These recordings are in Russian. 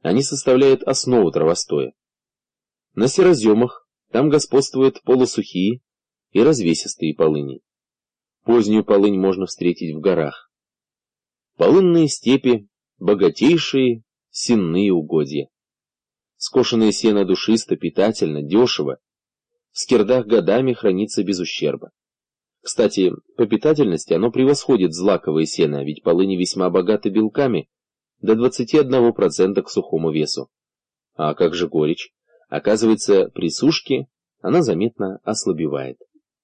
Они составляют основу травостоя. На сероземах там господствуют полусухие и развесистые полыни. Позднюю полынь можно встретить в горах. Полынные степи — богатейшие сенные угодья. Скошенное сено душисто, питательно, дешево. В скирдах годами хранится без ущерба. Кстати, по питательности оно превосходит злаковое сено, ведь полыни весьма богаты белками, до 21% к сухому весу. А как же горечь? Оказывается, при сушке она заметно ослабевает.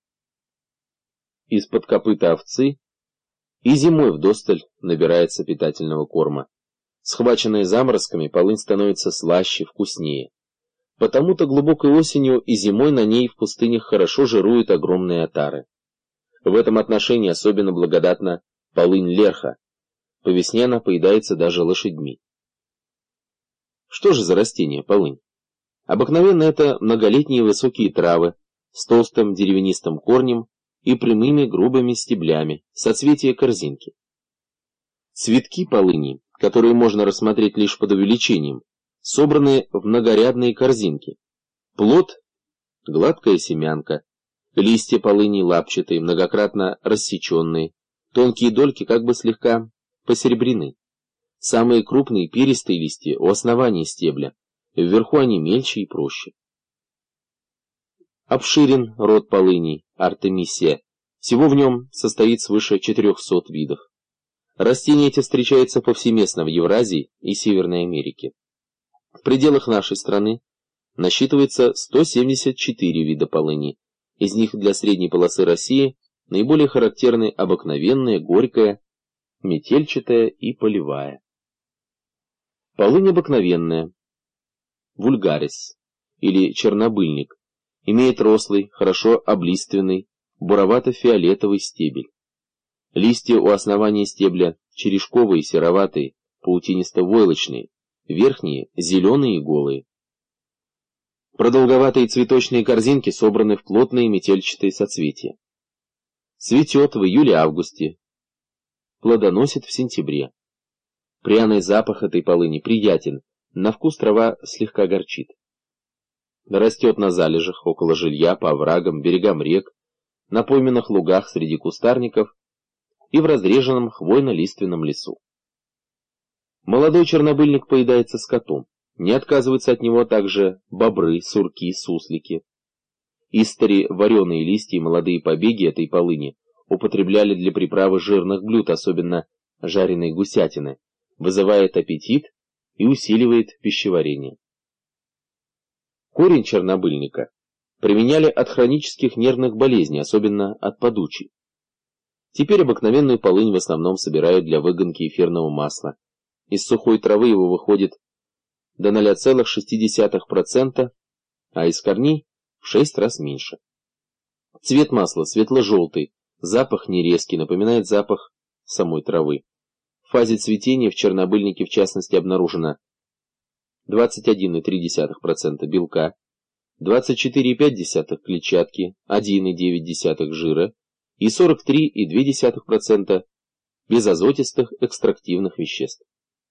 Из-под копыта овцы и зимой вдосталь набирается питательного корма. Схваченная заморозками, полынь становится слаще, вкуснее. Потому-то глубокой осенью и зимой на ней в пустынях хорошо жируют огромные отары. В этом отношении особенно благодатна полынь лерха. По весне она поедается даже лошадьми. Что же за растение полынь? Обыкновенно это многолетние высокие травы с толстым деревянистым корнем и прямыми грубыми стеблями, соцветия корзинки. Цветки полыни, которые можно рассмотреть лишь под увеличением, собраны в многорядные корзинки. Плод — гладкая семянка, листья полыни лапчатые, многократно рассеченные, тонкие дольки как бы слегка посеребрены. Самые крупные перистые листья у основания стебля, вверху они мельче и проще. Обширен род полыней, артемисия, всего в нем состоит свыше 400 видов. Растения эти встречаются повсеместно в Евразии и Северной Америке. В пределах нашей страны насчитывается 174 вида полыни, из них для средней полосы России наиболее характерны обыкновенная, горькая, метельчатая и полевая. Полынь обыкновенная, вульгарис, или чернобыльник, имеет рослый, хорошо облиственный, буровато-фиолетовый стебель. Листья у основания стебля черешковые, сероватые, паутинисто-войлочные, верхние зеленые и голые. Продолговатые цветочные корзинки собраны в плотные метельчатые соцветия. Цветет в июле-августе, плодоносит в сентябре. Пряный запах этой полыни приятен, на вкус трава слегка горчит. Растет на залежах, около жилья, по оврагам, берегам рек, на пойменных лугах среди кустарников и в разреженном хвойно-лиственном лесу. Молодой чернобыльник поедается скотом, не отказываются от него также бобры, сурки, суслики. Истори вареные листья и молодые побеги этой полыни употребляли для приправы жирных блюд, особенно жареной гусятины, вызывает аппетит и усиливает пищеварение. Корень чернобыльника применяли от хронических нервных болезней, особенно от подучий. Теперь обыкновенную полынь в основном собирают для выгонки эфирного масла. Из сухой травы его выходит до 0,6%, а из корней в 6 раз меньше. Цвет масла светло-желтый, запах нерезкий, напоминает запах самой травы. В фазе цветения в чернобыльнике в частности обнаружено 21,3% белка, 24,5% клетчатки, 1,9% жира и 43,2% безазотистых экстрактивных веществ.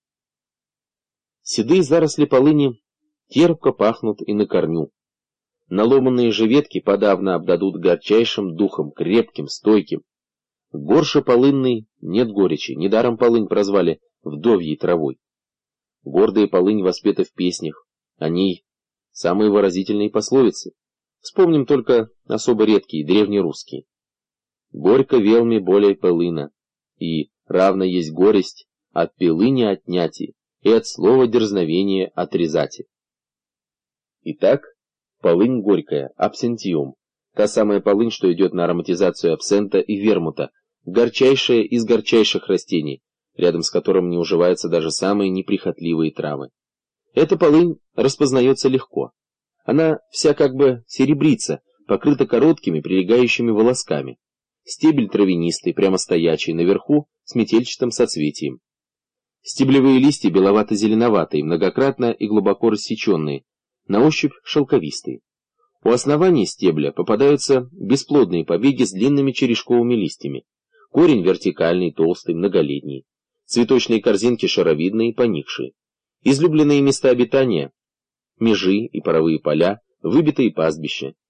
Седые заросли полыни терпко пахнут и на корню. Наломанные же ветки подавно обдадут горчайшим духом, крепким, стойким. Горше полынной нет горечи, недаром полынь прозвали вдовьей травой. Гордая полынь воспета в песнях, о ней самые выразительные пословицы. Вспомним только особо редкие, древнерусские. «Горько велми более полына, и равно есть горесть от пилы не отняти, и от слова дерзновения отрезати». Итак, полынь горькая, абсентиум, та самая полынь, что идет на ароматизацию абсента и вермута, горчайшая из горчайших растений, рядом с которым не уживаются даже самые неприхотливые травы. Эта полынь распознается легко. Она вся как бы серебрится, покрыта короткими прилегающими волосками. Стебель травянистый, прямо стоячий, наверху с метельчатым соцветием. Стеблевые листья беловато-зеленоватые, многократно и глубоко рассеченные, на ощупь шелковистые. У основания стебля попадаются бесплодные побеги с длинными черешковыми листьями. Корень вертикальный, толстый, многолетний. Цветочные корзинки шаровидные, поникшие. Излюбленные места обитания — межи и паровые поля, выбитые пастбища.